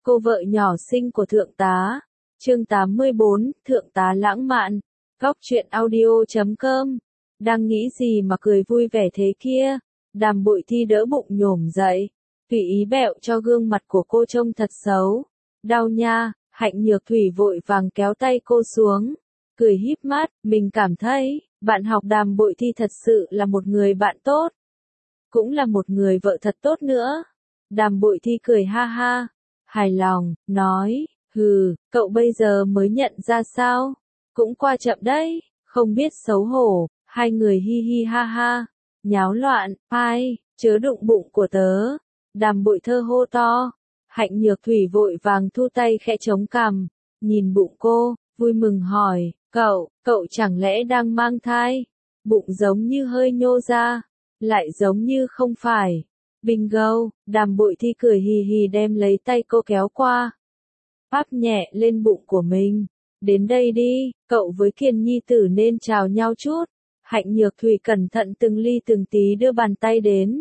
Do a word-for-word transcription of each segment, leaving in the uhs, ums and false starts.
cô vợ nhỏ xinh của thượng tá. Chương tám mươi bốn, thượng tá lãng mạn. Góc truyện audio chấm com. Đang nghĩ gì mà cười vui vẻ thế kia? Đàm Bội Thi đỡ bụng nhổm dậy, tùy ý bẹo cho gương mặt của cô trông thật xấu. Đau nha. Hạnh Nhược Thủy vội vàng kéo tay cô xuống, cười híp mắt, mình cảm thấy, bạn học Đàm Bội Thi thật sự là một người bạn tốt, cũng là một người vợ thật tốt nữa. Đàm Bội Thi cười ha ha, hài lòng, nói, hừ, cậu bây giờ mới nhận ra sao? Cũng qua chậm đấy, không biết xấu hổ. Hai người hi hi ha ha, nháo loạn, ai, chớ đụng bụng của tớ. Đàm Bội Thơ hô to. Hạnh Nhược Thủy vội vàng thu tay khẽ chống cằm, nhìn bụng cô, vui mừng hỏi, cậu, cậu chẳng lẽ đang mang thai? Bụng giống như hơi nhô ra, lại giống như không phải. Bingo, Đàm Bội Thi cười hì hì đem lấy tay cô kéo qua, áp nhẹ lên bụng của mình. Đến đây đi, cậu với Kiền Nhi tử nên chào nhau chút. Hạnh Nhược Thủy cẩn thận từng ly từng tí đưa bàn tay đến,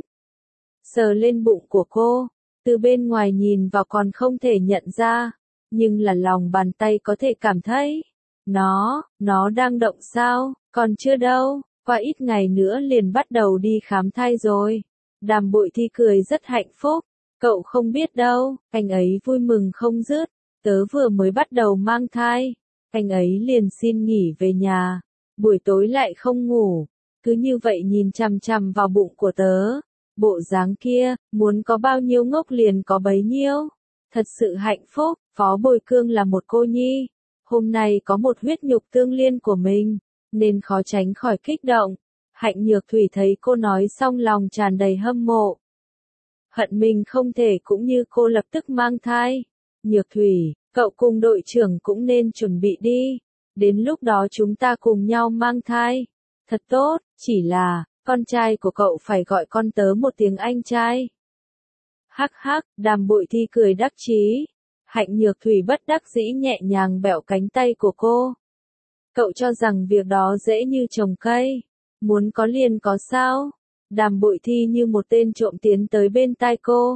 sờ lên bụng của cô. Từ bên ngoài nhìn vào còn không thể nhận ra, nhưng là lòng bàn tay có thể cảm thấy. Nó, nó đang động sao? Còn chưa đâu, qua ít ngày nữa liền bắt đầu đi khám thai rồi. Đàm Bội Thi cười rất hạnh phúc. Cậu không biết đâu, anh ấy vui mừng không dứt. Tớ vừa mới bắt đầu mang thai, anh ấy liền xin nghỉ về nhà, buổi tối lại không ngủ, cứ như vậy nhìn chằm chằm vào bụng của tớ. Bộ dáng kia, muốn có bao nhiêu ngốc liền có bấy nhiêu. Thật sự hạnh phúc. Phó Bồi Cương là một cô nhi, hôm nay có một huyết nhục tương liên của mình, nên khó tránh khỏi kích động. Hạnh Nhược Thủy thấy cô nói xong lòng tràn đầy hâm mộ. Hận mình không thể cũng như cô lập tức mang thai. Nhược Thủy, cậu cùng đội trưởng cũng nên chuẩn bị đi. Đến lúc đó chúng ta cùng nhau mang thai. Thật tốt, chỉ là, con trai của cậu phải gọi con tớ một tiếng anh trai. Hắc hắc, Đàm Bội Thi cười đắc chí. Hạnh Nhược Thủy bất đắc dĩ nhẹ nhàng bẹo cánh tay của cô. Cậu cho rằng việc đó dễ như trồng cây, muốn có liền có sao? Đàm Bội Thi như một tên trộm tiến tới bên tai cô,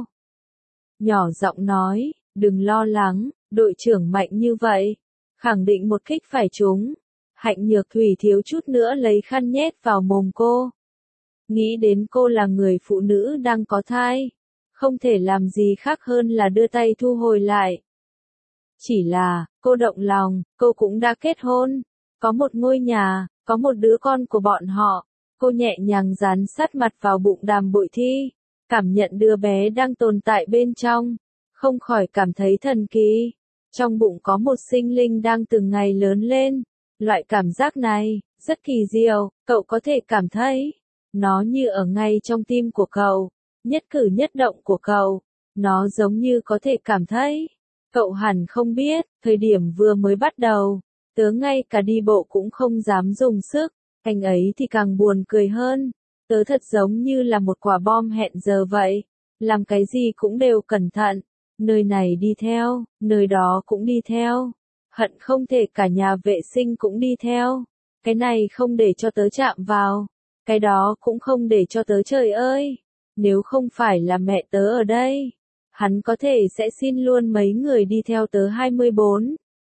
nhỏ giọng nói, đừng lo lắng, đội trưởng mạnh như vậy, khẳng định một kích phải trúng. Hạnh Nhược Thủy thiếu chút nữa lấy khăn nhét vào mồm cô. Nghĩ đến cô là người phụ nữ đang có thai, không thể làm gì khác hơn là đưa tay thu hồi lại. Chỉ là, cô động lòng, cô cũng đã kết hôn, có một ngôi nhà, có một đứa con của bọn họ. Cô nhẹ nhàng dán sát mặt vào bụng Đàm Bội Thi, cảm nhận đứa bé đang tồn tại bên trong, không khỏi cảm thấy thần kỳ. Trong bụng có một sinh linh đang từng ngày lớn lên, loại cảm giác này, rất kỳ diệu, cậu có thể cảm thấy. Nó như ở ngay trong tim của cậu, nhất cử nhất động của cậu, nó giống như có thể cảm thấy. Cậu hẳn không biết, thời điểm vừa mới bắt đầu, tớ ngay cả đi bộ cũng không dám dùng sức, anh ấy thì càng buồn cười hơn. Tớ thật giống như là một quả bom hẹn giờ vậy, làm cái gì cũng đều cẩn thận, nơi này đi theo, nơi đó cũng đi theo, hận không thể cả nhà vệ sinh cũng đi theo, cái này không để cho tớ chạm vào. Cái đó cũng không để cho tớ, trời ơi, nếu không phải là mẹ tớ ở đây, hắn có thể sẽ xin luôn mấy người đi theo tớ. hai mươi bốn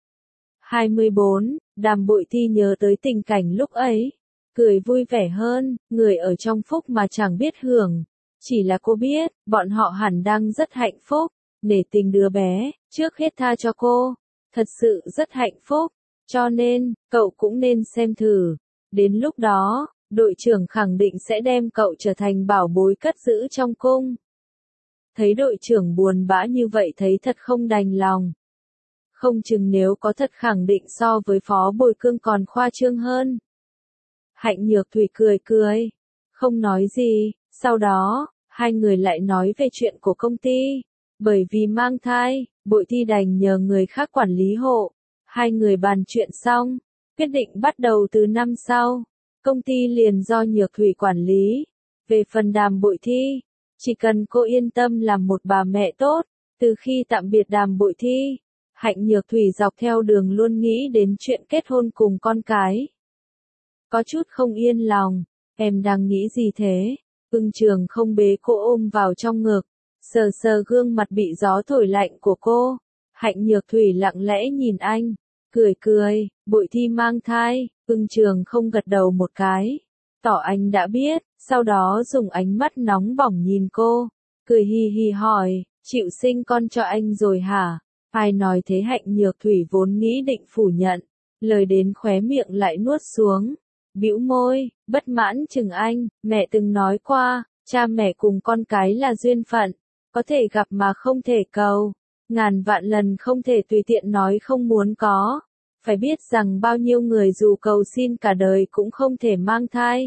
hai mươi bốn, Đàm Bội Thi nhớ tới tình cảnh lúc ấy, cười vui vẻ hơn, người ở trong phúc mà chẳng biết hưởng. Chỉ là cô biết, bọn họ hẳn đang rất hạnh phúc, nể tình đứa bé, trước hết tha cho cô, thật sự rất hạnh phúc, cho nên, cậu cũng nên xem thử, đến lúc đó, đội trưởng khẳng định sẽ đem cậu trở thành bảo bối cất giữ trong cung. Thấy đội trưởng buồn bã như vậy thấy thật không đành lòng. Không chừng nếu có thật khẳng định so với Phó Bồi Cương còn khoa trương hơn. Hạnh Nhược Thủy cười cười, không nói gì, sau đó, hai người lại nói về chuyện của công ty. Bởi vì mang thai, Bội Thi đành nhờ người khác quản lý hộ. Hai người bàn chuyện xong, quyết định bắt đầu từ năm sau. Công ty liền do Nhược Thủy quản lý. Về phần Đàm Bội Thi, chỉ cần cô yên tâm làm một bà mẹ tốt. Từ khi tạm biệt Đàm Bội Thi, Hạnh Nhược Thủy dọc theo đường luôn nghĩ đến chuyện kết hôn cùng con cái. Có chút không yên lòng, em đang nghĩ gì thế? Ưng Trường không bế cô ôm vào trong ngực, sờ sờ gương mặt bị gió thổi lạnh của cô, Hạnh Nhược Thủy lặng lẽ nhìn anh, cười cười, Bội Thi mang thai, Ưng Trường không gật đầu một cái, tỏ anh đã biết, sau đó dùng ánh mắt nóng bỏng nhìn cô, cười hì hì hỏi, chịu sinh con cho anh rồi hả? Ai nói thế? Hạnh Nhược Thủy vốn nghĩ định phủ nhận, lời đến khóe miệng lại nuốt xuống, bĩu môi, bất mãn chừng anh, mẹ từng nói qua, cha mẹ cùng con cái là duyên phận, có thể gặp mà không thể cầu, ngàn vạn lần không thể tùy tiện nói không muốn có, phải biết rằng bao nhiêu người dù cầu xin cả đời cũng không thể mang thai.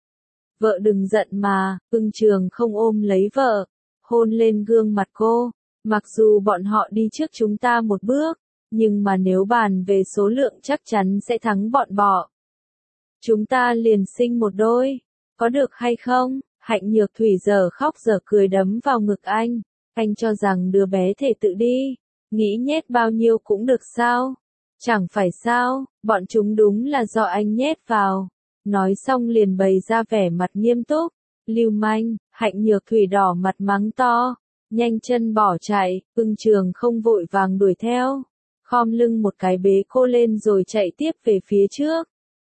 Vợ đừng giận mà, Ưng Trường không ôm lấy vợ, hôn lên gương mặt cô, mặc dù bọn họ đi trước chúng ta một bước, nhưng mà nếu bàn về số lượng chắc chắn sẽ thắng bọn bọ. Chúng ta liền sinh một đôi, có được hay không? Hạnh Nhược Thủy giờ khóc giờ cười đấm vào ngực anh, anh cho rằng đứa bé thể tự đi, nghĩ nhét bao nhiêu cũng được sao? Chẳng phải sao, bọn chúng đúng là do anh nhét vào. Nói xong liền bày ra vẻ mặt nghiêm túc, lưu manh. Hạnh Nhược Thủy đỏ mặt mắng to, nhanh chân bỏ chạy, Ưng Trường không vội vàng đuổi theo, khom lưng một cái bế cô lên rồi chạy tiếp về phía trước.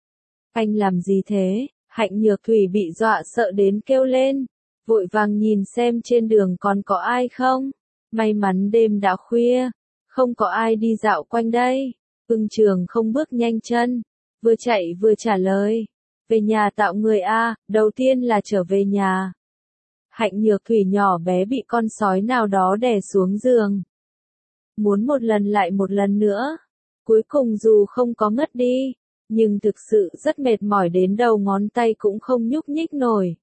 Anh làm gì thế? Hạnh Nhược Thủy bị dọa sợ đến kêu lên, vội vàng nhìn xem trên đường còn có ai không. May mắn đêm đã khuya, không có ai đi dạo quanh đây. Ưng Trường không bước nhanh chân, vừa chạy vừa trả lời, về nhà tạo người a, đầu tiên là trở về nhà. Hạnh Nhược Thủy nhỏ bé bị con sói nào đó đè xuống giường. Muốn một lần lại một lần nữa, cuối cùng dù không có ngất đi, nhưng thực sự rất mệt mỏi đến đầu ngón tay cũng không nhúc nhích nổi.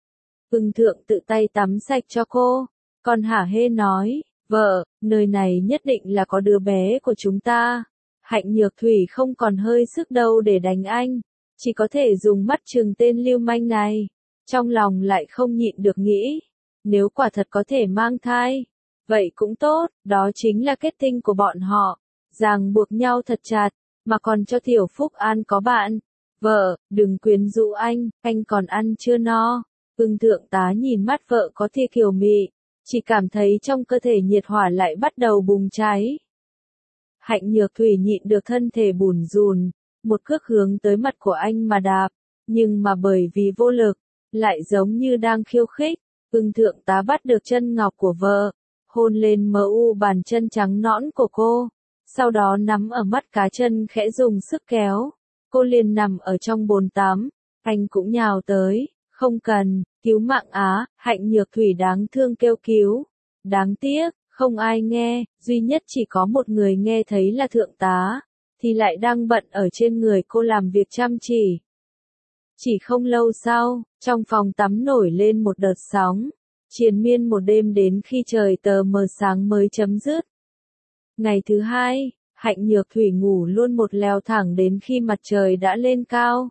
Ưng Thượng tự tay tắm sạch cho cô, còn hả hê nói, vợ, nơi này nhất định là có đứa bé của chúng ta. Hạnh Nhược Thủy không còn hơi sức đâu để đánh anh, chỉ có thể dùng mắt trừng tên lưu manh này. Trong lòng lại không nhịn được nghĩ, nếu quả thật có thể mang thai, vậy cũng tốt, đó chính là kết tinh của bọn họ, ràng buộc nhau thật chặt, mà còn cho Tiểu Phúc An có bạn. Vợ, đừng quyến rũ anh, anh còn ăn chưa no. Ưng Thượng tá nhìn mắt vợ có tia kiều mị, chỉ cảm thấy trong cơ thể nhiệt hỏa lại bắt đầu bùng cháy. Hạnh Nhược Thủy nhịn được thân thể bủn rùn, một cước hướng tới mặt của anh mà đạp, nhưng mà bởi vì vô lực, lại giống như đang khiêu khích. Ưng Thượng tá bắt được chân ngọc của vợ, hôn lên mờ u bàn chân trắng nõn của cô, sau đó nắm ở mắt cá chân khẽ dùng sức kéo, cô liền nằm ở trong bồn tắm, anh cũng nhào tới, không cần, cứu mạng á. Hạnh Nhược Thủy đáng thương kêu cứu, đáng tiếc, không ai nghe, duy nhất chỉ có một người nghe thấy là thượng tá, thì lại đang bận ở trên người cô làm việc chăm chỉ. Chỉ không lâu sau, trong phòng tắm nổi lên một đợt sóng, triền miên một đêm đến khi trời tờ mờ sáng mới chấm dứt. Ngày thứ hai, Hạnh Nhược Thủy ngủ luôn một lèo thẳng đến khi mặt trời đã lên cao.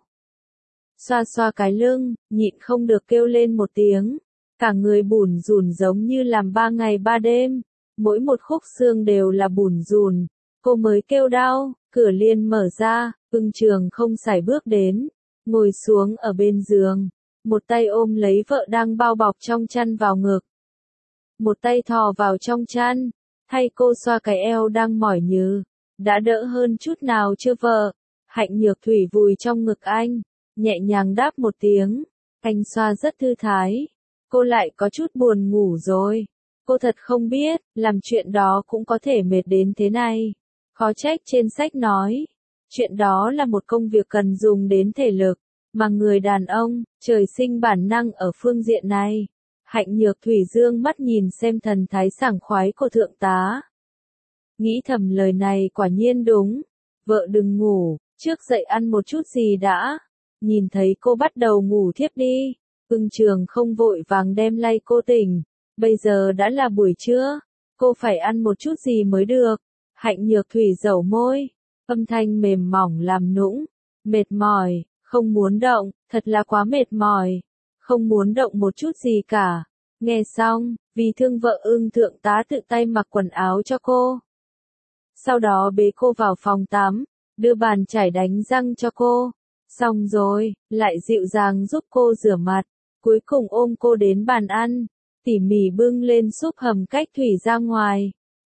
Xoa xoa cái lưng, nhịn không được kêu lên một tiếng, cả người bủn rủn giống như làm ba ngày ba đêm, mỗi một khúc xương đều là bủn rủn, cô mới kêu đau, cửa liền mở ra, Ưng Trường không sải bước đến, ngồi xuống ở bên giường, một tay ôm lấy vợ đang bao bọc trong chăn vào ngực, một tay thò vào trong chăn, thay cô xoa cái eo đang mỏi nhừ, đã đỡ hơn chút nào chưa vợ? Hạnh Nhược Thủy vùi trong ngực anh, nhẹ nhàng đáp một tiếng, anh xoa rất thư thái, cô lại có chút buồn ngủ rồi, cô thật không biết, làm chuyện đó cũng có thể mệt đến thế này, khó trách trên sách nói, chuyện đó là một công việc cần dùng đến thể lực, mà người đàn ông, trời sinh bản năng ở phương diện này. Hạnh Nhược Thủy dương mắt nhìn xem thần thái sảng khoái của thượng tá. Nghĩ thầm lời này quả nhiên đúng, vợ đừng ngủ, trước dậy ăn một chút gì đã. Nhìn thấy cô bắt đầu ngủ thiếp đi, Ưng Trường không vội vàng đem lay cô tỉnh, bây giờ đã là buổi trưa, cô phải ăn một chút gì mới được. Hạnh Nhược Thủy dẩu môi, âm thanh mềm mỏng làm nũng, mệt mỏi, không muốn động, thật là quá mệt mỏi, không muốn động một chút gì cả. Nghe xong, vì thương vợ Ưng Thượng tá tự tay mặc quần áo cho cô. Sau đó bế cô vào phòng tắm, đưa bàn chải đánh răng cho cô. Xong rồi, lại dịu dàng giúp cô rửa mặt, cuối cùng ôm cô đến bàn ăn, tỉ mỉ bưng lên súp hầm cách thủy ra ngoài.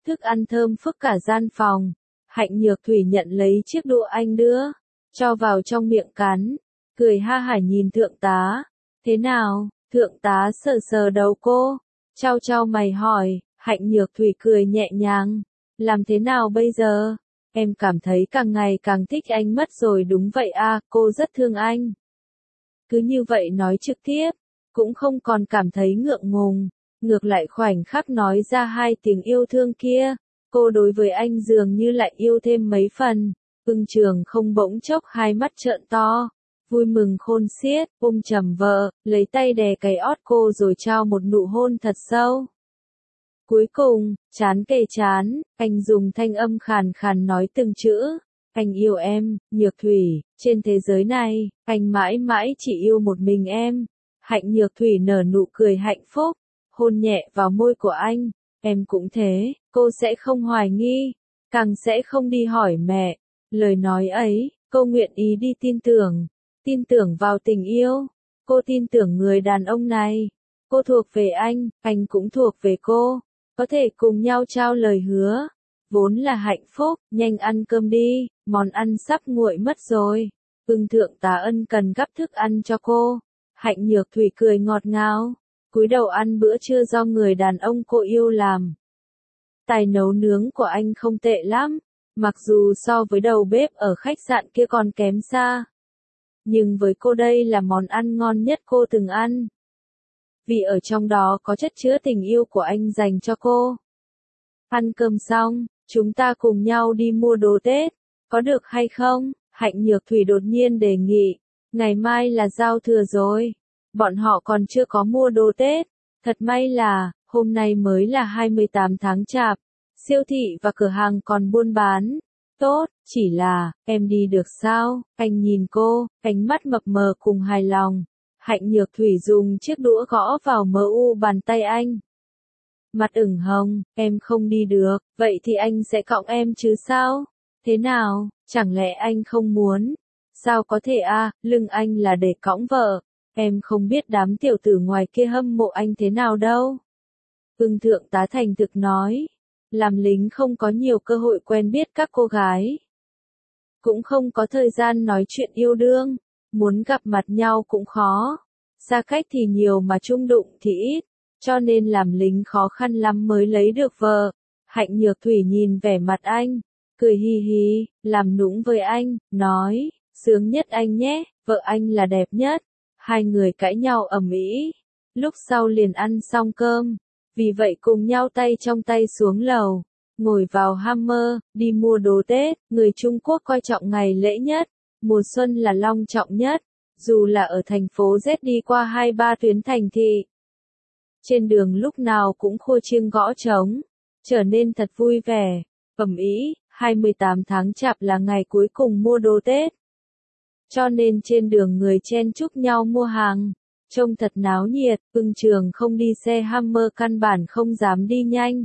thức ăn thơm phức cả gian phòng. Hạnh Nhược Thủy nhận lấy chiếc đũa anh đưa, cho vào trong miệng cắn, cười ha hả nhìn thượng tá. Thế nào? Thượng tá sờ sờ đầu cô, trao trao mày hỏi. Hạnh Nhược Thủy cười nhẹ nhàng. Làm thế nào bây giờ? Em cảm thấy càng ngày càng thích anh mất rồi. Đúng vậy à, cô rất thương anh. Cứ như vậy nói trực tiếp, cũng không còn cảm thấy ngượng ngùng, ngược lại khoảnh khắc nói ra hai tiếng yêu thương kia, cô đối với anh dường như lại yêu thêm mấy phần. Ưng Trường không bỗng chốc hai mắt trợn to, vui mừng khôn xiết, ôm chầm vợ, lấy tay đè cái ót cô rồi trao một nụ hôn thật sâu. Cuối cùng, chán kề chán, anh dùng thanh âm khàn khàn nói từng chữ. Anh yêu em, Nhược Thủy, trên thế giới này, anh mãi mãi chỉ yêu một mình em. Hạnh Nhược Thủy nở nụ cười hạnh phúc, hôn nhẹ vào môi của anh. Em cũng thế, cô sẽ không hoài nghi, càng sẽ không đi hỏi mẹ. Lời nói ấy, cô nguyện ý đi tin tưởng, tin tưởng vào tình yêu. Cô tin tưởng người đàn ông này. Cô thuộc về anh, anh cũng thuộc về cô. Có thể cùng nhau trao lời hứa. Vốn là hạnh phúc, nhanh ăn cơm đi, món ăn sắp nguội mất rồi. Ưng thượng tá ân cần gắp thức ăn cho cô. Hạnh Nhược Thủy cười ngọt ngào, cúi đầu ăn bữa trưa do người đàn ông cô yêu làm. Tài nấu nướng của anh không tệ lắm, mặc dù so với đầu bếp ở khách sạn kia còn kém xa. Nhưng với cô đây là món ăn ngon nhất cô từng ăn. Vì ở trong đó có chất chứa tình yêu của anh dành cho cô. Ăn cơm xong, chúng ta cùng nhau đi mua đồ Tết, có được hay không? Hạnh Nhược Thủy đột nhiên đề nghị. Ngày mai là giao thừa rồi, bọn họ còn chưa có mua đồ Tết. Thật may là, hôm nay mới là hai mươi tám tháng Chạp, siêu thị và cửa hàng còn buôn bán. Tốt, chỉ là, em đi được sao? Anh nhìn cô, ánh mắt mập mờ cùng hài lòng. Hạnh Nhược Thủy dùng chiếc đũa gõ vào mờ u bàn tay anh. Mặt ửng hồng, em không đi được, vậy thì anh sẽ cõng em chứ sao? Thế nào, chẳng lẽ anh không muốn? Sao có thể a, à, lưng anh là để cõng vợ. Em không biết đám tiểu tử ngoài kia hâm mộ anh thế nào đâu. Ưng thượng tá thành thực nói. Làm lính không có nhiều cơ hội quen biết các cô gái. Cũng không có thời gian nói chuyện yêu đương. Muốn gặp mặt nhau cũng khó. Xa cách thì nhiều mà chung đụng thì ít. Cho nên làm lính khó khăn lắm mới lấy được vợ. Hạnh Nhược Thủy nhìn vẻ mặt anh. Cười hi hi, làm nũng với anh, nói. Sướng nhất anh nhé, vợ anh là đẹp nhất. Hai người cãi nhau ầm ĩ, lúc sau liền ăn xong cơm, vì vậy cùng nhau tay trong tay xuống lầu, ngồi vào Hammer, đi mua đồ Tết. Người Trung Quốc coi trọng ngày lễ nhất, mùa xuân là long trọng nhất, dù là ở thành phố Z đi qua hai ba tuyến thành thị. Trên đường lúc nào cũng khua chiêng gõ trống, trở nên thật vui vẻ, ầm ĩ. hai mươi tám tháng Chạp là ngày cuối cùng mua đồ Tết. Cho nên trên đường người chen chúc nhau mua hàng, trông thật náo nhiệt. Ưng Trường không đi xe Hammer căn bản không dám đi nhanh.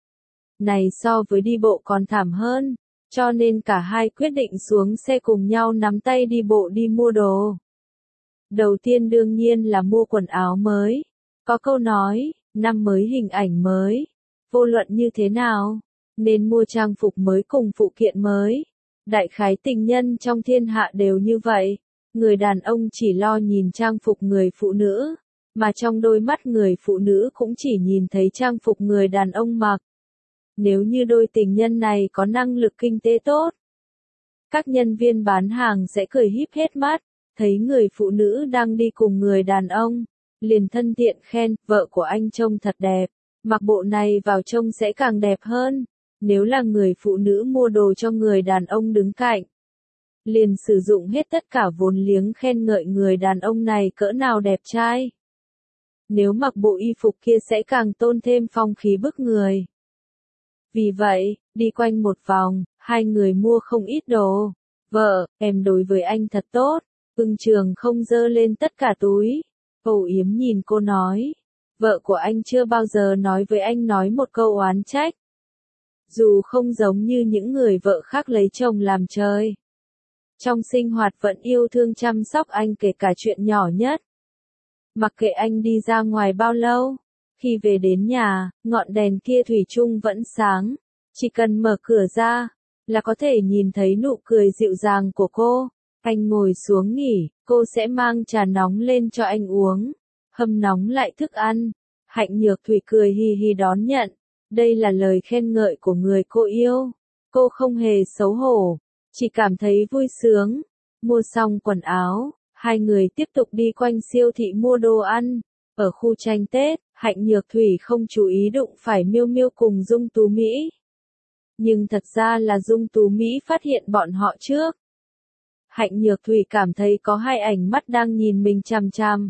Này so với đi bộ còn thảm hơn, cho nên cả hai quyết định xuống xe cùng nhau nắm tay đi bộ đi mua đồ. Đầu tiên đương nhiên là mua quần áo mới. Có câu nói, năm mới hình ảnh mới. Vô luận như thế nào, nên mua trang phục mới cùng phụ kiện mới. Đại khái tình nhân trong thiên hạ đều như vậy. Người đàn ông chỉ lo nhìn trang phục người phụ nữ, mà trong đôi mắt người phụ nữ cũng chỉ nhìn thấy trang phục người đàn ông mặc. Nếu như đôi tình nhân này có năng lực kinh tế tốt, các nhân viên bán hàng sẽ cười híp hết mắt, thấy người phụ nữ đang đi cùng người đàn ông, liền thân thiện khen, vợ của anh trông thật đẹp, mặc bộ này vào trông sẽ càng đẹp hơn. Nếu là người phụ nữ mua đồ cho người đàn ông đứng cạnh, liền sử dụng hết tất cả vốn liếng khen ngợi người đàn ông này cỡ nào đẹp trai. Nếu mặc bộ y phục kia sẽ càng tôn thêm phong khí bức người. Vì vậy, đi quanh một vòng, hai người mua không ít đồ. Vợ, em đối với anh thật tốt. Ưng Trường không giơ lên tất cả túi. Âu yếm nhìn cô nói. Vợ của anh chưa bao giờ nói với anh nói một câu oán trách. Dù không giống như những người vợ khác lấy chồng làm chơi. Trong sinh hoạt vẫn yêu thương chăm sóc anh kể cả chuyện nhỏ nhất. Mặc kệ anh đi ra ngoài bao lâu, khi về đến nhà, ngọn đèn kia thủy chung vẫn sáng. Chỉ cần mở cửa ra, là có thể nhìn thấy nụ cười dịu dàng của cô. Anh ngồi xuống nghỉ, cô sẽ mang trà nóng lên cho anh uống, hâm nóng lại thức ăn. Hạnh Nhược Thủy cười hì hì đón nhận. Đây là lời khen ngợi của người cô yêu. Cô không hề xấu hổ, chỉ cảm thấy vui sướng. Mua xong quần áo, hai người tiếp tục đi quanh siêu thị mua đồ ăn. Ở khu tranh Tết, Hạnh Nhược Thủy không chú ý đụng phải Miêu Miêu cùng Dung Tú Mỹ. Nhưng thật ra là Dung Tú Mỹ phát hiện bọn họ trước. Hạnh Nhược Thủy cảm thấy có hai ánh mắt đang nhìn mình chằm chằm.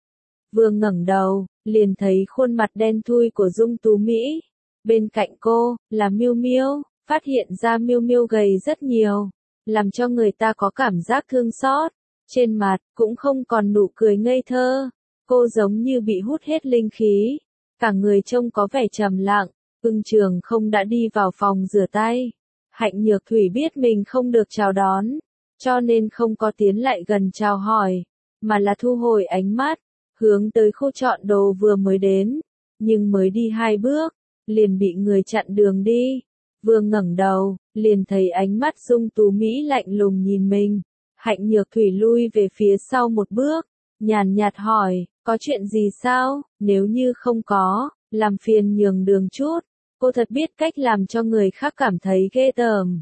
Vừa ngẩng đầu, liền thấy khuôn mặt đen thui của Dung Tú Mỹ. Bên cạnh cô, là Miêu Miêu, phát hiện ra Miêu Miêu gầy rất nhiều, làm cho người ta có cảm giác thương xót. Trên mặt, cũng không còn nụ cười ngây thơ. Cô giống như bị hút hết linh khí. Cả người trông có vẻ trầm lặng. Ưng Trường không đã đi vào phòng rửa tay. Hạnh Nhược Thủy biết mình không được chào đón, cho nên không có tiến lại gần chào hỏi, mà là thu hồi ánh mắt, hướng tới khu chọn đồ vừa mới đến. Nhưng mới đi hai bước, liền bị người chặn đường đi. Vừa ngẩng đầu, liền thấy ánh mắt Dung Tú Mỹ lạnh lùng nhìn mình. Hạnh Nhược Thủy lui về phía sau một bước, nhàn nhạt hỏi, có chuyện gì sao? Nếu như không có, làm phiền nhường đường chút. Cô thật biết cách làm cho người khác cảm thấy ghê tởm.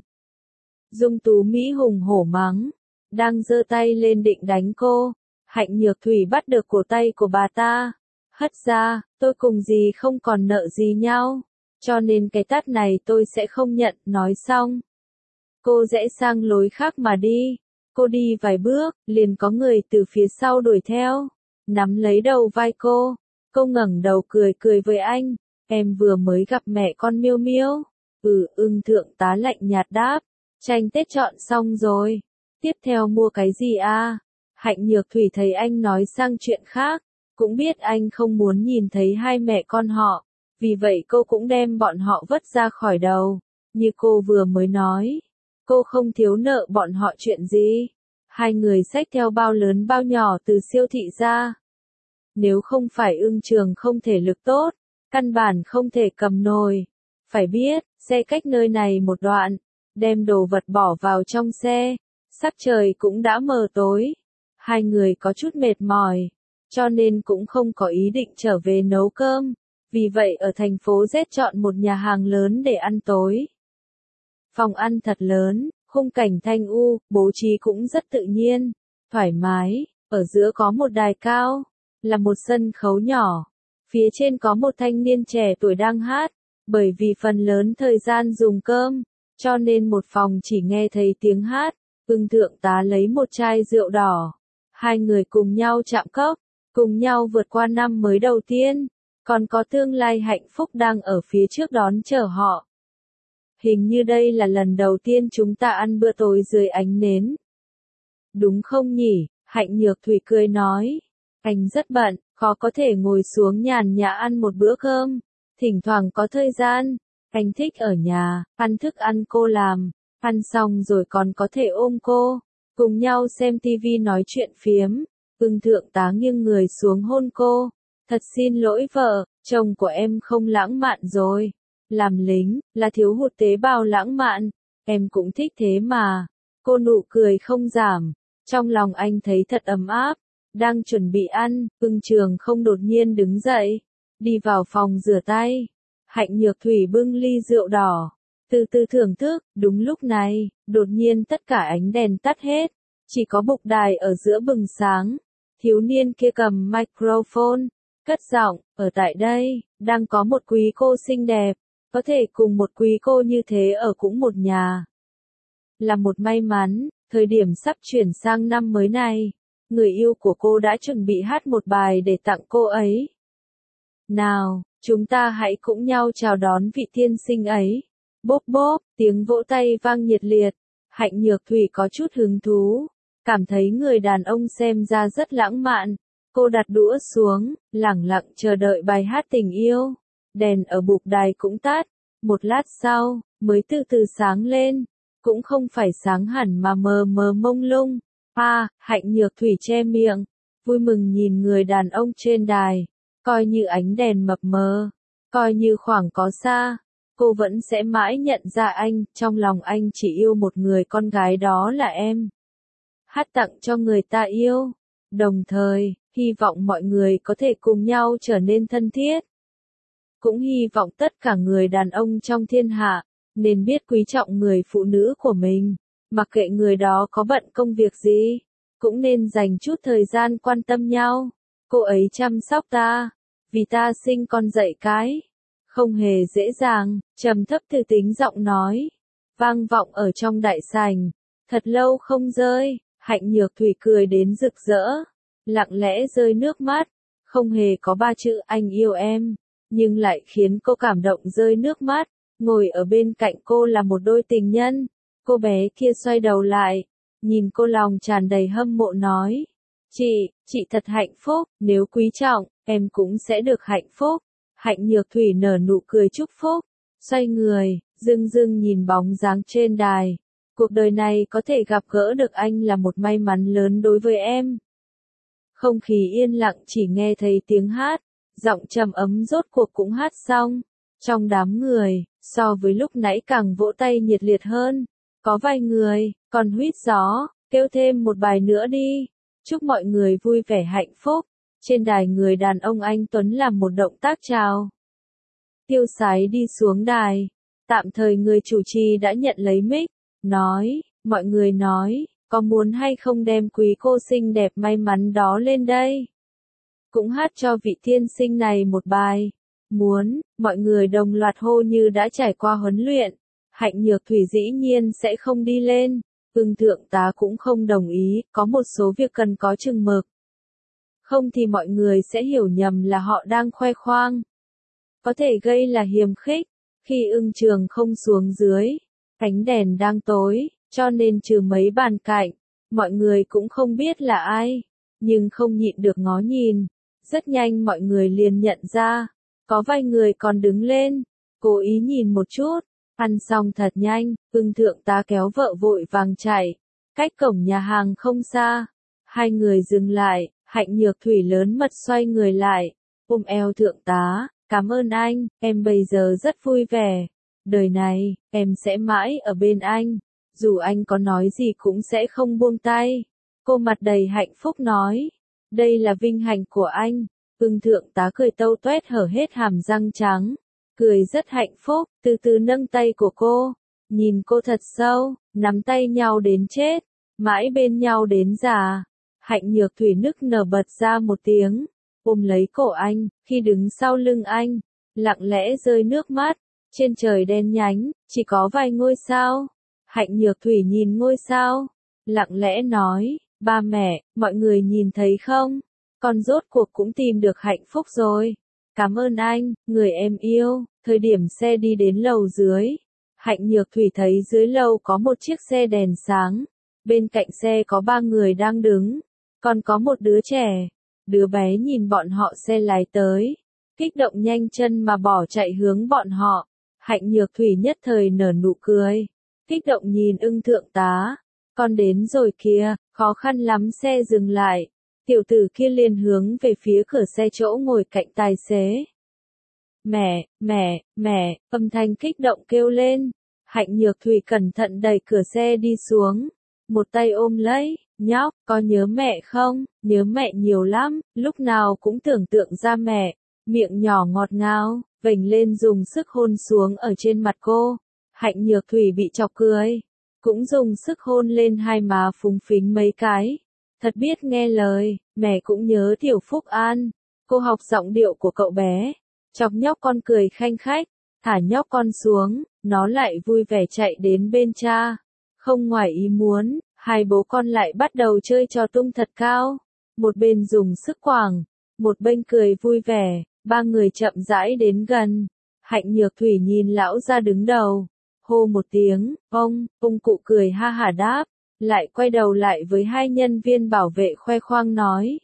Dung Tú Mỹ hùng hổ mắng, đang giơ tay lên định đánh cô. Hạnh Nhược Thủy bắt được cổ tay của bà ta, hất ra, tôi cùng dì không còn nợ gì nhau, cho nên cái tát này tôi sẽ không nhận. Nói xong, cô rẽ sang lối khác mà đi. Cô đi vài bước, liền có người từ phía sau đuổi theo, nắm lấy đầu vai cô. Cô ngẩng đầu cười cười với anh, em vừa mới gặp mẹ con Miêu Miêu. Ừ, Ưng thượng tá lạnh nhạt đáp, tranh Tết chọn xong rồi, tiếp theo mua cái gì à? Hạnh Nhược Thủy thấy anh nói sang chuyện khác, cũng biết anh không muốn nhìn thấy hai mẹ con họ, vì vậy cô cũng đem bọn họ vứt ra khỏi đầu. Như cô vừa mới nói, cô không thiếu nợ bọn họ chuyện gì. Hai người xách theo bao lớn bao nhỏ từ siêu thị ra. Nếu không phải Ưng Trường không thể lực tốt, căn bản không thể cầm nồi. Phải biết, xe cách nơi này một đoạn, đem đồ vật bỏ vào trong xe, sắc trời cũng đã mờ tối. Hai người có chút mệt mỏi, cho nên cũng không có ý định trở về nấu cơm. Vì vậy ở thành phố Z chọn một nhà hàng lớn để ăn tối. Phòng ăn thật lớn, khung cảnh thanh u, bố trí cũng rất tự nhiên, thoải mái. Ở giữa có một đài cao, là một sân khấu nhỏ. Phía trên có một thanh niên trẻ tuổi đang hát. Bởi vì phần lớn thời gian dùng cơm, cho nên một phòng chỉ nghe thấy tiếng hát. Ưng thượng tá lấy một chai rượu đỏ. Hai người cùng nhau chạm cốc, cùng nhau vượt qua năm mới đầu tiên. Còn có tương lai hạnh phúc đang ở phía trước đón chờ họ. Hình như đây là lần đầu tiên chúng ta ăn bữa tối dưới ánh nến. Đúng không nhỉ? Hạnh Nhược Thủy cười nói. Anh rất bận, khó có thể ngồi xuống nhàn nhã ăn một bữa cơm. Thỉnh thoảng có thời gian, anh thích ở nhà, ăn thức ăn cô làm, ăn xong rồi còn có thể ôm cô, cùng nhau xem tivi nói chuyện phiếm. Ưng thượng tá nghiêng người xuống hôn cô. Thật xin lỗi vợ, chồng của em không lãng mạn rồi. Làm lính, là thiếu hụt tế bào lãng mạn, em cũng thích thế mà. Cô nụ cười không giảm, trong lòng anh thấy thật ấm áp. Đang chuẩn bị ăn, Ưng Trường không đột nhiên đứng dậy, đi vào phòng rửa tay. Hạnh Nhược Thủy bưng ly rượu đỏ, từ từ thưởng thức. Đúng lúc này, đột nhiên tất cả ánh đèn tắt hết, chỉ có bục đài ở giữa bừng sáng. Thiếu niên kia cầm microphone, cất giọng, ở tại đây, đang có một quý cô xinh đẹp, có thể cùng một quý cô như thế ở cũng một nhà. Là một may mắn, thời điểm sắp chuyển sang năm mới này, người yêu của cô đã chuẩn bị hát một bài để tặng cô ấy. Nào, chúng ta hãy cùng nhau chào đón vị tiên sinh ấy. Bốp bốp, tiếng vỗ tay vang nhiệt liệt. Hạnh Nhược Thủy có chút hứng thú, cảm thấy người đàn ông xem ra rất lãng mạn. Cô đặt đũa xuống, lẳng lặng chờ đợi bài hát tình yêu. Đèn ở bục đài cũng tắt, một lát sau, mới từ từ sáng lên. Cũng không phải sáng hẳn mà mờ mờ mông lung. À, Hạnh Nhược Thủy che miệng, vui mừng nhìn người đàn ông trên đài. Coi như ánh đèn mập mờ, coi như khoảng có xa, cô vẫn sẽ mãi nhận ra anh, trong lòng anh chỉ yêu một người con gái, đó là em. Hát tặng cho người ta yêu, đồng thời, hy vọng mọi người có thể cùng nhau trở nên thân thiết. Cũng hy vọng tất cả người đàn ông trong thiên hạ, nên biết quý trọng người phụ nữ của mình, mặc kệ người đó có bận công việc gì, cũng nên dành chút thời gian quan tâm nhau. Cô ấy chăm sóc ta, vì ta sinh con dạy cái. Không hề dễ dàng, trầm thấp từ tính giọng nói, vang vọng ở trong đại sảnh. Thật lâu không rơi, Hạnh Nhược Thủy cười đến rực rỡ, lặng lẽ rơi nước mắt, không hề có ba chữ anh yêu em, nhưng lại khiến cô cảm động rơi nước mắt. Ngồi ở bên cạnh cô là một đôi tình nhân, cô bé kia xoay đầu lại, nhìn cô lòng tràn đầy hâm mộ nói, chị, chị thật hạnh phúc, nếu quý trọng, em cũng sẽ được hạnh phúc. Hạnh Nhược Thủy nở nụ cười chúc phúc, xoay người, dưng dưng nhìn bóng dáng trên đài. Cuộc đời này có thể gặp gỡ được anh là một may mắn lớn đối với em. Không khí yên lặng, chỉ nghe thấy tiếng hát, giọng trầm ấm rốt cuộc cũng hát xong. Trong đám người, so với lúc nãy càng vỗ tay nhiệt liệt hơn. Có vài người, còn huýt gió, kêu thêm một bài nữa đi. Chúc mọi người vui vẻ hạnh phúc. Trên đài người đàn ông anh Tuấn làm một động tác chào. Tiêu Sái đi xuống đài. Tạm thời người chủ trì đã nhận lấy mic, nói, mọi người nói, có muốn hay không đem quý cô xinh đẹp may mắn đó lên đây? Cũng hát cho vị tiên sinh này một bài. Muốn, mọi người đồng loạt hô như đã trải qua huấn luyện. Hạnh Nhược Thủy dĩ nhiên sẽ không đi lên. Ưng thượng tá cũng không đồng ý, có một số việc cần có chừng mực. Không thì mọi người sẽ hiểu nhầm là họ đang khoe khoang. Có thể gây là hiềm khích. Khi ưng trường không xuống dưới, ánh đèn đang tối, cho nên trừ mấy bàn cạnh, mọi người cũng không biết là ai. Nhưng không nhịn được ngó nhìn. Rất nhanh mọi người liền nhận ra. Có vài người còn đứng lên, cố ý nhìn một chút. Ăn xong thật nhanh, ưng thượng tá kéo vợ vội vàng chạy. Cách cổng nhà hàng không xa. Hai người dừng lại, Hạnh Nhược Thủy lớn mật xoay người lại, ôm eo thượng tá, cảm ơn anh, em bây giờ rất vui vẻ. Đời này, em sẽ mãi ở bên anh. Dù anh có nói gì cũng sẽ không buông tay. Cô mặt đầy hạnh phúc nói. Đây là vinh hạnh của anh. Ưng thượng tá cười tâu toét hở hết hàm răng trắng. Cười rất hạnh phúc, từ từ nâng tay của cô. Nhìn cô thật sâu, nắm tay nhau đến chết. Mãi bên nhau đến già. Hạnh Nhược Thủy nức nở bật ra một tiếng. Ôm lấy cổ anh, khi đứng sau lưng anh. Lặng lẽ rơi nước mắt. Trên trời đen nhánh, chỉ có vài ngôi sao. Hạnh Nhược Thủy nhìn ngôi sao. Lặng lẽ nói, ba mẹ, mọi người nhìn thấy không? Con rốt cuộc cũng tìm được hạnh phúc rồi. Cảm ơn anh, người em yêu. Thời điểm xe đi đến lầu dưới. Hạnh Nhược Thủy thấy dưới lầu có một chiếc xe đèn sáng. Bên cạnh xe có ba người đang đứng. Còn có một đứa trẻ. Đứa bé nhìn bọn họ xe lái tới. Kích động nhanh chân mà bỏ chạy hướng bọn họ. Hạnh Nhược Thủy nhất thời nở nụ cười. Kích động nhìn ưng thượng tá. Con đến rồi kìa, khó khăn lắm xe dừng lại. Tiểu tử kia liền hướng về phía cửa xe chỗ ngồi cạnh tài xế. Mẹ, mẹ, mẹ, âm thanh kích động kêu lên. Hạnh Nhược Thủy cẩn thận đẩy cửa xe đi xuống. Một tay ôm lấy, nhóc, có nhớ mẹ không? Nhớ mẹ nhiều lắm, lúc nào cũng tưởng tượng ra mẹ. Miệng nhỏ ngọt ngào, vểnh lên dùng sức hôn xuống ở trên mặt cô. Hạnh Nhược Thủy bị chọc cười. Cũng dùng sức hôn lên hai má phúng phính mấy cái. Thật biết nghe lời, mẹ cũng nhớ Tiểu Phúc An. Cô học giọng điệu của cậu bé. Chọc nhóc con cười khanh khách. Thả nhóc con xuống, nó lại vui vẻ chạy đến bên cha. Không ngoài ý muốn, hai bố con lại bắt đầu chơi trò tung thật cao. Một bên dùng sức quàng, một bên cười vui vẻ. Ba người chậm rãi đến gần. Hạnh Nhược Thủy nhìn lão ra đứng đầu. Hô một tiếng, ông, ông cụ cười ha hả đáp. Lại quay đầu lại với hai nhân viên bảo vệ khoe khoang nói.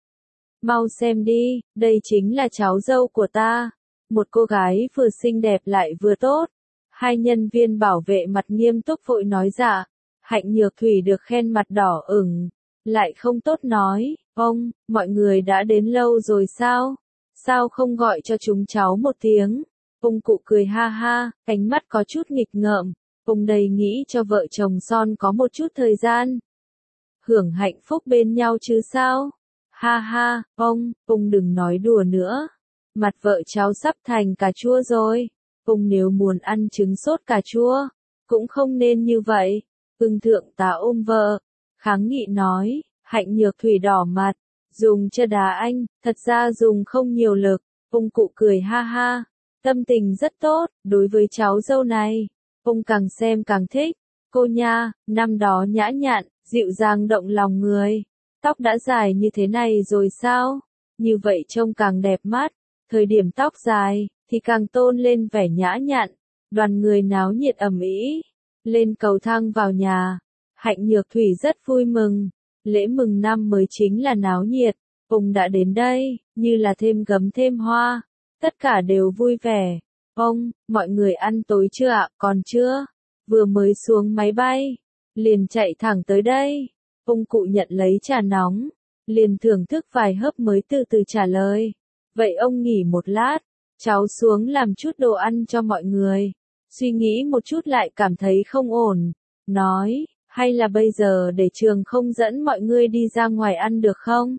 Mau xem đi, đây chính là cháu dâu của ta. Một cô gái vừa xinh đẹp lại vừa tốt. Hai nhân viên bảo vệ mặt nghiêm túc vội nói dạ. Hạnh Nhược Thủy được khen mặt đỏ ửng. Lại không tốt nói, ông, mọi người đã đến lâu rồi sao? Sao không gọi cho chúng cháu một tiếng? Ông cụ cười ha ha, ánh mắt có chút nghịch ngợm. Ông đầy nghĩ cho vợ chồng son có một chút thời gian hưởng hạnh phúc bên nhau chứ sao. Ha ha, ông, ông đừng nói đùa nữa. Mặt vợ cháu sắp thành cà chua rồi. Ông nếu muốn ăn trứng sốt cà chua, cũng không nên như vậy. Ưng thượng tá ôm vợ, kháng nghị nói, Hạnh Nhược Thủy đỏ mặt, dùng chân đá anh, thật ra dùng không nhiều lực. Ông cụ cười ha ha, tâm tình rất tốt, đối với cháu dâu này. Ông càng xem càng thích. Cô nha, năm đó nhã nhặn, dịu dàng động lòng người. Tóc đã dài như thế này rồi sao? Như vậy trông càng đẹp mắt. Thời điểm tóc dài, thì càng tôn lên vẻ nhã nhặn. Đoàn người náo nhiệt ầm ĩ, lên cầu thang vào nhà. Hạnh Nhược Thủy rất vui mừng. Lễ mừng năm mới chính là náo nhiệt. Ông đã đến đây, như là thêm gấm thêm hoa. Tất cả đều vui vẻ. Ông, mọi người ăn tối chưa ạ? Còn chưa? Vừa mới xuống máy bay, liền chạy thẳng tới đây. Ông cụ nhận lấy trà nóng, liền thưởng thức vài hớp mới từ từ trả lời. Vậy ông nghỉ một lát, cháu xuống làm chút đồ ăn cho mọi người. Suy nghĩ một chút lại cảm thấy không ổn. Nói, hay là bây giờ để trường không dẫn mọi người đi ra ngoài ăn được không?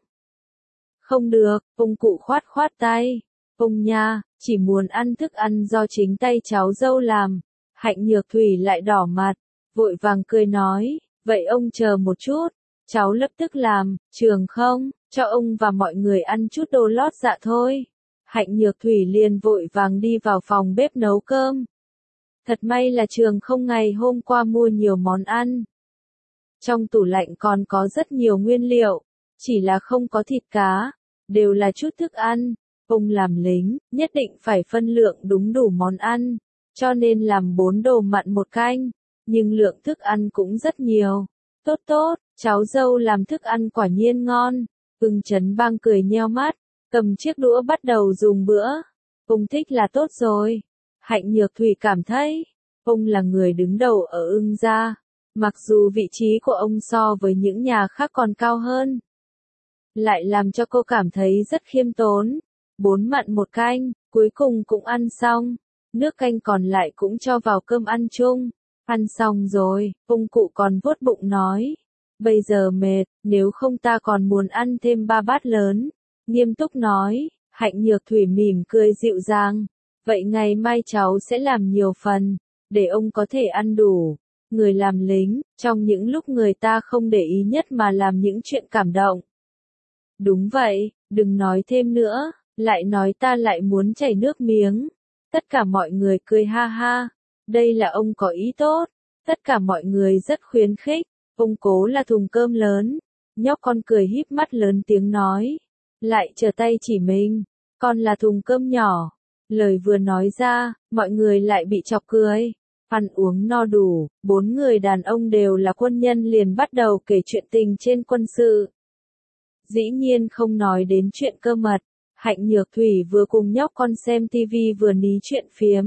Không được, ông cụ khoát khoát tay. Ông nha, chỉ muốn ăn thức ăn do chính tay cháu dâu làm. Hạnh Nhược Thủy lại đỏ mặt, vội vàng cười nói, vậy ông chờ một chút, cháu lập tức làm, trường không, cho ông và mọi người ăn chút đồ lót dạ thôi. Hạnh Nhược Thủy liền vội vàng đi vào phòng bếp nấu cơm. Thật may là trường không ngày hôm qua mua nhiều món ăn. Trong tủ lạnh còn có rất nhiều nguyên liệu, chỉ là không có thịt cá, đều là chút thức ăn. Ông làm lính, nhất định phải phân lượng đúng đủ món ăn. Cho nên làm bốn đồ mặn một canh, nhưng lượng thức ăn cũng rất nhiều. Tốt tốt, cháu dâu làm thức ăn quả nhiên ngon. Ưng Trấn Bang cười nheo mắt, cầm chiếc đũa bắt đầu dùng bữa. Ông thích là tốt rồi. Hạnh Nhược Thủy cảm thấy, ông là người đứng đầu ở Ưng gia, mặc dù vị trí của ông so với những nhà khác còn cao hơn. Lại làm cho cô cảm thấy rất khiêm tốn. Bốn mặn một canh, cuối cùng cũng ăn xong. Nước canh còn lại cũng cho vào cơm ăn chung. Ăn xong rồi, ông cụ còn vuốt bụng nói. Bây giờ mệt, nếu không ta còn muốn ăn thêm ba bát lớn. Nghiêm túc nói, Hạnh Nhược Thủy mỉm cười dịu dàng. Vậy ngày mai cháu sẽ làm nhiều phần, để ông có thể ăn đủ. Người làm lính, trong những lúc người ta không để ý nhất mà làm những chuyện cảm động. Đúng vậy, đừng nói thêm nữa, lại nói ta lại muốn chảy nước miếng. Tất cả mọi người cười ha ha. Đây là ông có ý tốt. Tất cả mọi người rất khuyến khích. Ông Cố là thùng cơm lớn. Nhóc con cười híp mắt lớn tiếng nói. Lại trở tay chỉ mình. Con là thùng cơm nhỏ. Lời vừa nói ra, mọi người lại bị chọc cười. Ăn uống no đủ, bốn người đàn ông đều là quân nhân liền bắt đầu kể chuyện tình trên quân sự. Dĩ nhiên không nói đến chuyện cơ mật. Hạnh Nhược Thủy vừa cùng nhóc con xem tivi vừa ní chuyện phiếm.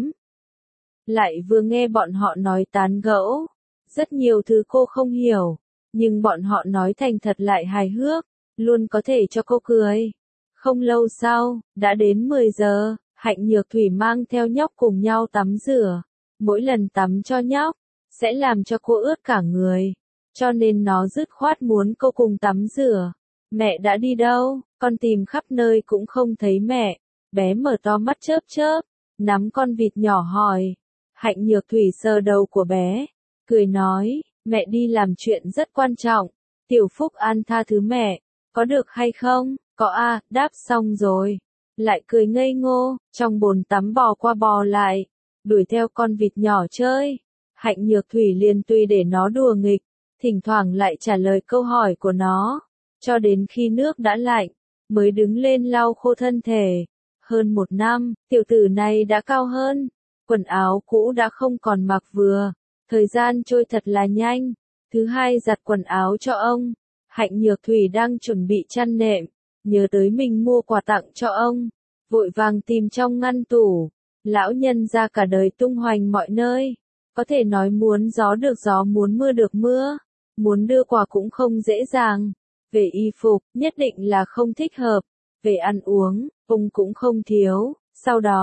Lại vừa nghe bọn họ nói tán gẫu. Rất nhiều thứ cô không hiểu. Nhưng bọn họ nói thành thật lại hài hước. Luôn có thể cho cô cười. Không lâu sau, đã đến mười giờ, Hạnh Nhược Thủy mang theo nhóc cùng nhau tắm rửa. Mỗi lần tắm cho nhóc, sẽ làm cho cô ướt cả người. Cho nên nó dứt khoát muốn cô cùng tắm rửa. Mẹ đã đi đâu? Con tìm khắp nơi cũng không thấy mẹ. Bé mở to mắt chớp chớp, nắm con vịt nhỏ hỏi. Hạnh Nhược Thủy sờ đầu của bé, cười nói, mẹ đi làm chuyện rất quan trọng. Tiểu Phúc An tha thứ mẹ, có được hay không? Có a, đáp xong rồi. Lại cười ngây ngô, trong bồn tắm bò qua bò lại, đuổi theo con vịt nhỏ chơi. Hạnh Nhược Thủy liền tùy để nó đùa nghịch, thỉnh thoảng lại trả lời câu hỏi của nó, cho đến khi nước đã lạnh, mới đứng lên lau khô thân thể. Hơn một năm, tiểu tử này đã cao hơn, quần áo cũ đã không còn mặc vừa, thời gian trôi thật là nhanh. Thứ hai giặt quần áo cho ông, Hạnh Nhược Thủy đang chuẩn bị chăn nệm, nhớ tới mình mua quà tặng cho ông, vội vàng tìm trong ngăn tủ. Lão nhân ra cả đời tung hoành mọi nơi, có thể nói muốn gió được gió muốn mưa được mưa, muốn đưa quà cũng không dễ dàng. Về y phục, nhất định là không thích hợp. Về ăn uống, ông cũng không thiếu. Sau đó,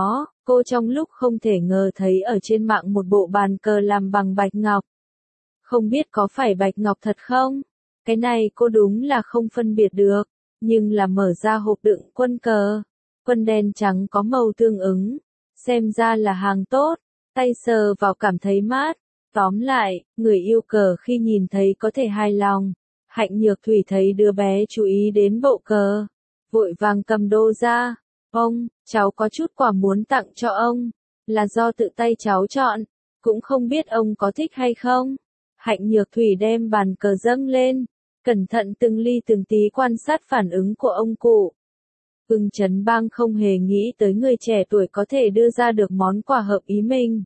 Cô trong lúc không thể ngờ thấy ở trên mạng một bộ bàn cờ làm bằng bạch ngọc. Không biết có phải bạch ngọc thật không? Cái này cô đúng là không phân biệt được, nhưng là mở ra hộp đựng quân cờ. Quân đen trắng có màu tương ứng, xem ra là hàng tốt, tay sờ vào cảm thấy mát. Tóm lại, người yêu cờ khi nhìn thấy có thể hài lòng. Hạnh Nhược Thủy thấy đứa bé chú ý đến bộ cờ, vội vàng cầm đô ra. Ông, cháu có chút quà muốn tặng cho ông, là do tự tay cháu chọn, cũng không biết ông có thích hay không. Hạnh Nhược Thủy đem bàn cờ dâng lên, cẩn thận từng ly từng tí quan sát phản ứng của ông cụ. Ưng Chấn Bang không hề nghĩ tới người trẻ tuổi có thể đưa ra được món quà hợp ý mình.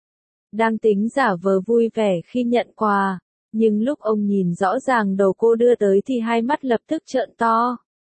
Đang tính giả vờ vui vẻ khi nhận quà, nhưng lúc ông nhìn rõ ràng đầu cô đưa tới thì hai mắt lập tức trợn to.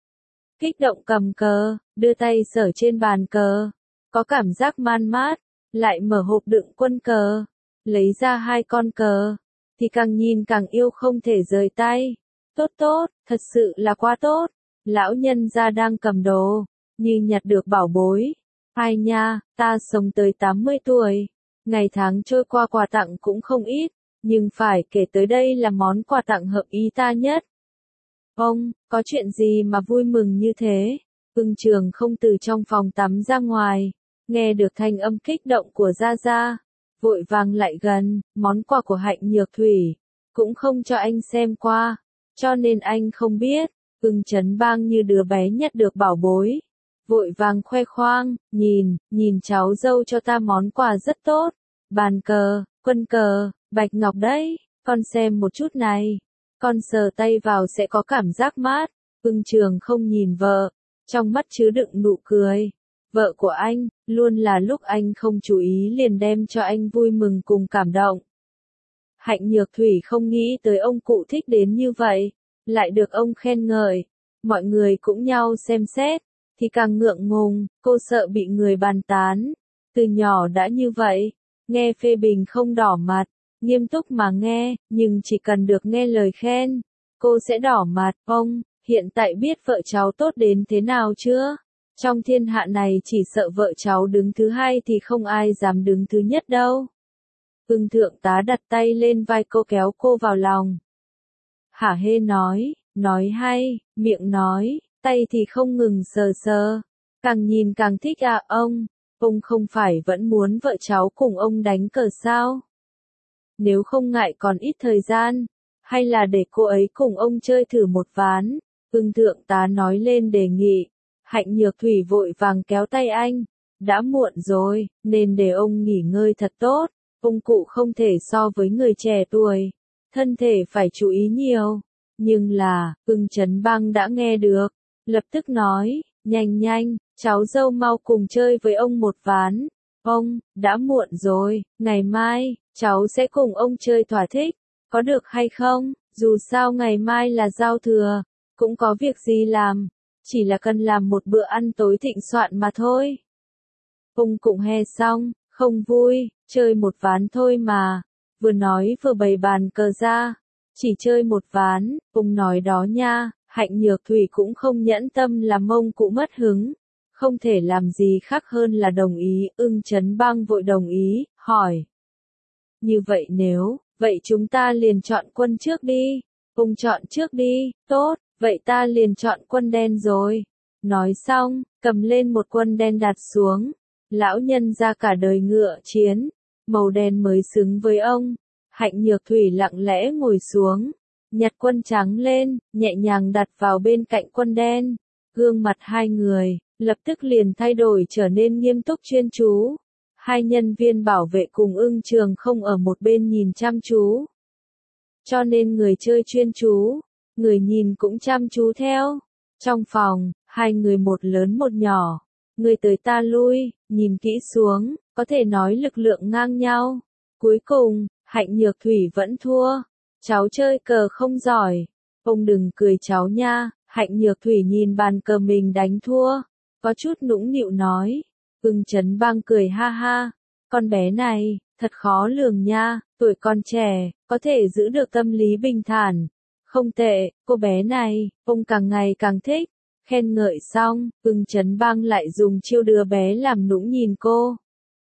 Kích động cầm cờ, đưa tay sờ trên bàn cờ, có cảm giác man mát, lại mở hộp đựng quân cờ, lấy ra hai con cờ, thì càng nhìn càng yêu không thể rời tay. Tốt tốt, thật sự là quá tốt, lão nhân gia đang cầm đồ, như nhặt được bảo bối. Ai nha, ta sống tới tám mươi tuổi, ngày tháng trôi qua quà tặng cũng không ít, nhưng phải kể tới đây là món quà tặng hợp ý ta nhất. Ông, có chuyện gì mà vui mừng như thế? Ưng Trường không từ trong phòng tắm ra ngoài, nghe được thanh âm kích động của Gia Gia, vội vàng lại gần. Món quà của Hạnh Nhược Thủy, cũng không cho anh xem qua, cho nên anh không biết. Ưng Chấn Bang như đứa bé nhặt được bảo bối, vội vàng khoe khoang, nhìn, nhìn cháu dâu cho ta món quà rất tốt, bàn cờ, quân cờ, bạch ngọc đấy, con xem một chút này. Con sờ tay vào sẽ có cảm giác mát. Ưng Trường không nhìn vợ, trong mắt chứa đựng nụ cười. Vợ của anh, luôn là lúc anh không chú ý liền đem cho anh vui mừng cùng cảm động. Hạnh Nhược Thủy không nghĩ tới ông cụ thích đến như vậy, lại được ông khen ngợi. Mọi người cũng nhau xem xét, thì càng ngượng ngùng, cô sợ bị người bàn tán. Từ nhỏ đã như vậy, nghe phê bình không đỏ mặt. Nghiêm túc mà nghe, nhưng chỉ cần được nghe lời khen, cô sẽ đỏ mặt. Ông, hiện tại biết vợ cháu tốt đến thế nào chưa? Trong thiên hạ này chỉ sợ vợ cháu đứng thứ hai thì không ai dám đứng thứ nhất đâu. Ưng Thượng Tá đặt tay lên vai cô kéo cô vào lòng. Hả hê nói, nói hay, miệng nói, tay thì không ngừng sờ sờ. Càng nhìn càng thích à ông, ông không phải vẫn muốn vợ cháu cùng ông đánh cờ sao? Nếu không ngại còn ít thời gian, hay là để cô ấy cùng ông chơi thử một ván. Ưng Thượng Tá nói lên đề nghị. Hạnh Nhược Thủy vội vàng kéo tay anh. Đã muộn rồi, nên để ông nghỉ ngơi thật tốt. Ông cụ không thể so với người trẻ tuổi, thân thể phải chú ý nhiều. Nhưng là, Ưng Chấn Bang đã nghe được, lập tức nói, nhanh nhanh, cháu dâu mau cùng chơi với ông một ván. Ông, đã muộn rồi, ngày mai, cháu sẽ cùng ông chơi thỏa thích, có được hay không? Dù sao ngày mai là giao thừa, cũng có việc gì làm, chỉ là cần làm một bữa ăn tối thịnh soạn mà thôi. Ông cũng he xong, không vui, chơi một ván thôi mà, vừa nói vừa bày bàn cờ ra, chỉ chơi một ván, ông nói đó nha. Hạnh Nhược Thủy cũng không nhẫn tâm làm ông cụ mất hứng. Không thể làm gì khác hơn là đồng ý. Ưng Chấn Bang vội đồng ý, hỏi. Như vậy nếu, vậy chúng ta liền chọn quân trước đi. Ông chọn trước đi, tốt, vậy ta liền chọn quân đen rồi. Nói xong, cầm lên một quân đen đặt xuống. Lão nhân ra cả đời ngựa chiến, màu đen mới xứng với ông. Hạnh Nhược Thủy lặng lẽ ngồi xuống, nhặt quân trắng lên, nhẹ nhàng đặt vào bên cạnh quân đen. Gương mặt hai người lập tức liền thay đổi trở nên nghiêm túc chuyên chú. Hai nhân viên bảo vệ cùng Ưng Trường không ở một bên nhìn chăm chú. Cho nên người chơi chuyên chú, người nhìn cũng chăm chú theo. Trong phòng, hai người một lớn một nhỏ, người tới ta lui, nhìn kỹ xuống, có thể nói lực lượng ngang nhau. Cuối cùng, Hạnh Nhược Thủy vẫn thua. Cháu chơi cờ không giỏi. Ông đừng cười cháu nha. Hạnh Nhược Thủy nhìn bàn cờ mình đánh thua, có chút nũng nịu nói. Ưng Chấn Bang cười ha ha. Con bé này, thật khó lường nha, tuổi còn trẻ, có thể giữ được tâm lý bình thản. Không tệ, cô bé này, ông càng ngày càng thích. Khen ngợi xong, Ưng Chấn Bang lại dùng chiêu đứa bé làm nũng nhìn cô.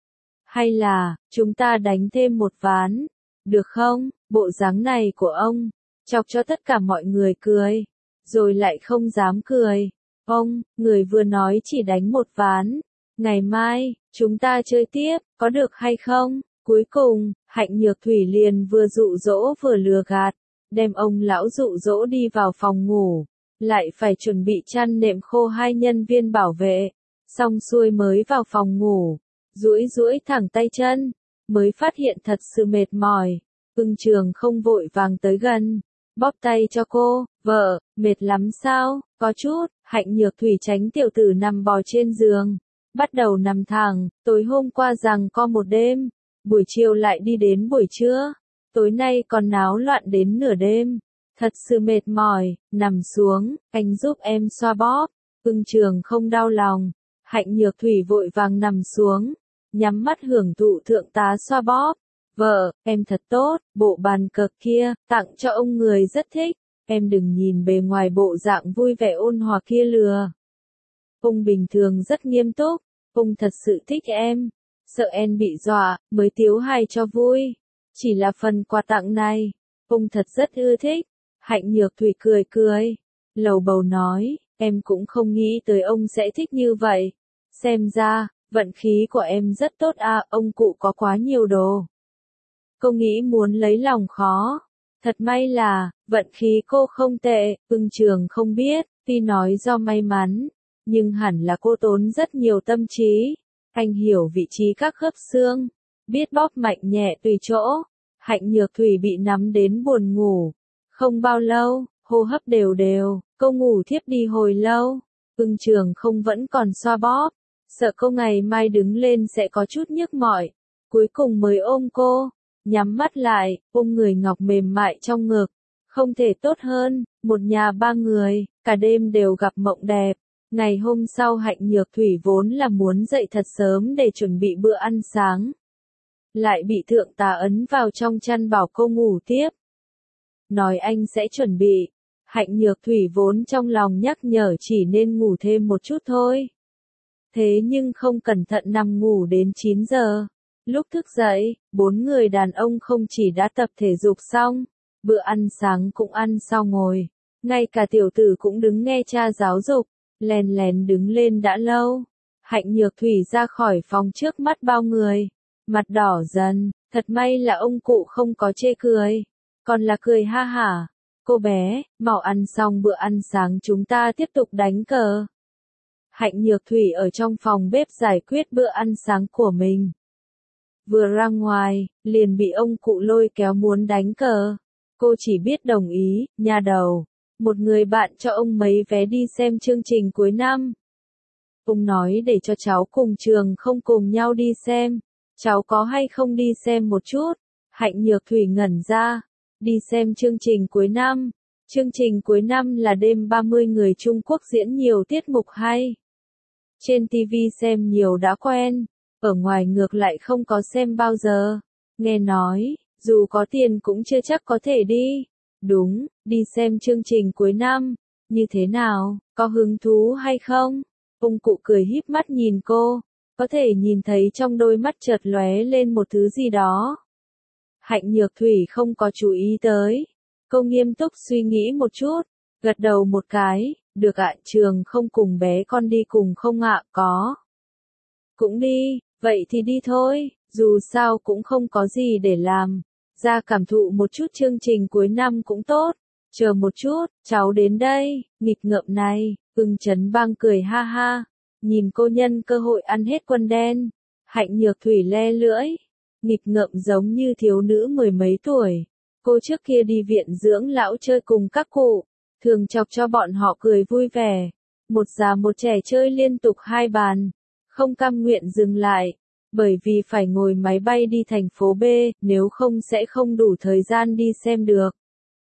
Hay là, chúng ta đánh thêm một ván, được không? Bộ dáng này của ông, chọc cho tất cả mọi người cười, rồi lại không dám cười. Ông, người vừa nói chỉ đánh một ván, ngày mai, chúng ta chơi tiếp, có được hay không? Cuối cùng, Hạnh Nhược Thủy liền vừa dụ dỗ vừa lừa gạt, đem ông lão dụ dỗ đi vào phòng ngủ, lại phải chuẩn bị chăn nệm khô hai nhân viên bảo vệ, xong xuôi mới vào phòng ngủ, duỗi duỗi thẳng tay chân, mới phát hiện thật sự mệt mỏi. Ưng Trường không vội vàng tới gần, bóp tay cho cô, vợ, mệt lắm sao? Có chút. Hạnh Nhược Thủy tránh tiểu tử nằm bò trên giường, bắt đầu nằm thẳng, tối hôm qua rằng co một đêm, buổi chiều lại đi đến buổi trưa, tối nay còn náo loạn đến nửa đêm, thật sự mệt mỏi, nằm xuống, anh giúp em xoa bóp. Ưng Trường không đau lòng, Hạnh Nhược Thủy vội vàng nằm xuống, nhắm mắt hưởng thụ thượng tá xoa bóp. Vợ, em thật tốt, bộ bàn cờ kia, tặng cho ông người rất thích. Em đừng nhìn bề ngoài bộ dạng vui vẻ ôn hòa kia lừa. Ông bình thường rất nghiêm túc, ông thật sự thích em, sợ em bị dọa, mới tiếu hay cho vui. Chỉ là phần quà tặng này, ông thật rất ưa thích. Hạnh Nhược Thủy cười cười, lầu bầu nói, em cũng không nghĩ tới ông sẽ thích như vậy. Xem ra, vận khí của em rất tốt à, ông cụ có quá nhiều đồ. Cô nghĩ muốn lấy lòng khó. Thật may là, vận khí cô không tệ, Ưng Trường không biết, tuy nói do may mắn, nhưng hẳn là cô tốn rất nhiều tâm trí. Anh hiểu vị trí các khớp xương, biết bóp mạnh nhẹ tùy chỗ. Hạnh Nhược Thủy bị nắm đến buồn ngủ. Không bao lâu, hô hấp đều đều, cô ngủ thiếp đi hồi lâu. Ưng Trường không vẫn còn xoa bóp, sợ cô ngày mai đứng lên sẽ có chút nhức mỏi. Cuối cùng mới ôm cô. Nhắm mắt lại, ôm người ngọc mềm mại trong ngực. Không thể tốt hơn, một nhà ba người, cả đêm đều gặp mộng đẹp. Ngày hôm sau Hạnh Nhược Thủy vốn là muốn dậy thật sớm để chuẩn bị bữa ăn sáng. Lại bị thượng tá ấn vào trong chăn bảo cô ngủ tiếp. Nói anh sẽ chuẩn bị. Hạnh Nhược Thủy vốn trong lòng nhắc nhở chỉ nên ngủ thêm một chút thôi. Thế nhưng không cẩn thận nằm ngủ đến chín giờ. Lúc thức dậy, bốn người đàn ông không chỉ đã tập thể dục xong, bữa ăn sáng cũng ăn xong ngồi. Ngay cả tiểu tử cũng đứng nghe cha giáo dục, lén lén đứng lên đã lâu. Hạnh Nhược Thủy ra khỏi phòng trước mắt bao người, mặt đỏ dần, thật may là ông cụ không có chê cười, còn là cười ha hả. Cô bé, mau ăn xong bữa ăn sáng chúng ta tiếp tục đánh cờ. Hạnh Nhược Thủy ở trong phòng bếp giải quyết bữa ăn sáng của mình. Vừa ra ngoài, liền bị ông cụ lôi kéo muốn đánh cờ. Cô chỉ biết đồng ý, nhà đầu. Một người bạn cho ông mấy vé đi xem chương trình cuối năm. Ông nói để cho cháu cùng trường không cùng nhau đi xem. Cháu có hay không đi xem một chút? Hạnh Nhược Thủy ngẩn ra. Đi xem chương trình cuối năm. Chương trình cuối năm là đêm ba mươi người Trung Quốc diễn nhiều tiết mục hay. Trên ti vi xem nhiều đã quen. Ở ngoài ngược lại không có xem bao giờ. Nghe nói, dù có tiền cũng chưa chắc có thể đi. Đúng, đi xem chương trình cuối năm. Như thế nào, có hứng thú hay không? Ông cụ cười híp mắt nhìn cô. Có thể nhìn thấy trong đôi mắt chợt lóe lên một thứ gì đó. Hạnh Nhược Thủy không có chú ý tới. Cô nghiêm túc suy nghĩ một chút. Gật đầu một cái. Được ạ, trường không cùng bé con đi cùng không ạ, có. Cũng đi. Vậy thì đi thôi, dù sao cũng không có gì để làm. Ra cảm thụ một chút chương trình cuối năm cũng tốt. Chờ một chút, cháu đến đây, nghịch ngợm này. Ưng Chấn Bang cười ha ha. Nhìn cô nhân cơ hội ăn hết quân đen. Hạnh Nhược Thủy le lưỡi. Nghịch ngợm giống như thiếu nữ mười mấy tuổi. Cô trước kia đi viện dưỡng lão chơi cùng các cụ. Thường chọc cho bọn họ cười vui vẻ. Một già một trẻ chơi liên tục hai bàn. Không cam nguyện dừng lại, bởi vì phải ngồi máy bay đi thành phố B, nếu không sẽ không đủ thời gian đi xem được.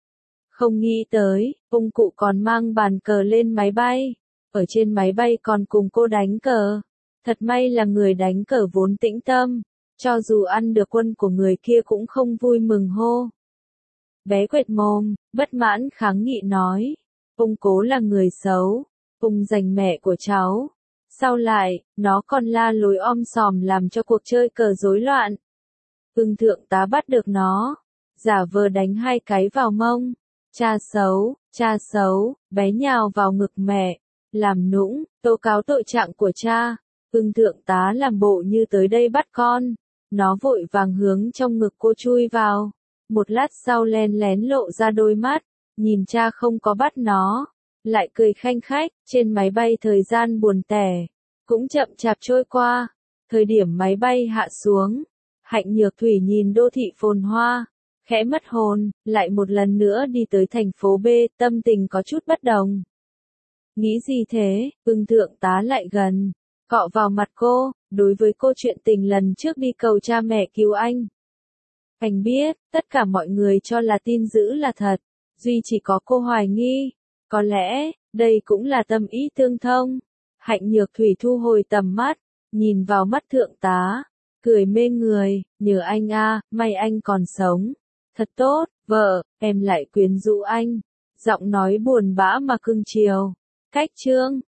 Không nghĩ tới, ông cụ còn mang bàn cờ lên máy bay, ở trên máy bay còn cùng cô đánh cờ. Thật may là người đánh cờ vốn tĩnh tâm, cho dù ăn được quân của người kia cũng không vui mừng hô. Bé quệt mồm, bất mãn kháng nghị nói, ông cố là người xấu, ung giành mẹ của cháu. Sau lại, nó còn la lối om sòm làm cho cuộc chơi cờ rối loạn. Ưng thượng tá bắt được nó, giả vờ đánh hai cái vào mông. Cha xấu, cha xấu, bé nhào vào ngực mẹ, làm nũng, tố cáo tội trạng của cha. Ưng thượng tá làm bộ như tới đây bắt con. Nó vội vàng hướng trong ngực cô chui vào. Một lát sau len lén lộ ra đôi mắt, nhìn cha không có bắt nó, lại cười khanh khách. Trên máy bay thời gian buồn tẻ, cũng chậm chạp trôi qua. Thời điểm máy bay hạ xuống, Hạnh Nhược Thủy nhìn đô thị phồn hoa, khẽ mất hồn, lại một lần nữa đi tới thành phố B, tâm tình có chút bất đồng. Nghĩ gì thế? Ưng thượng tá lại gần, cọ vào mặt cô, đối với cô chuyện tình lần trước đi cầu cha mẹ cứu anh. Anh biết, tất cả mọi người cho là tin dữ là thật, duy chỉ có cô hoài nghi. Có lẽ, đây cũng là tâm ý tương thông. Hạnh Nhược Thủy thu hồi tầm mắt, nhìn vào mắt thượng tá, cười mê người, nhờ anh a, may anh còn sống. Thật tốt, vợ, em lại quyến rũ anh. Giọng nói buồn bã mà cưng chiều. Cách chương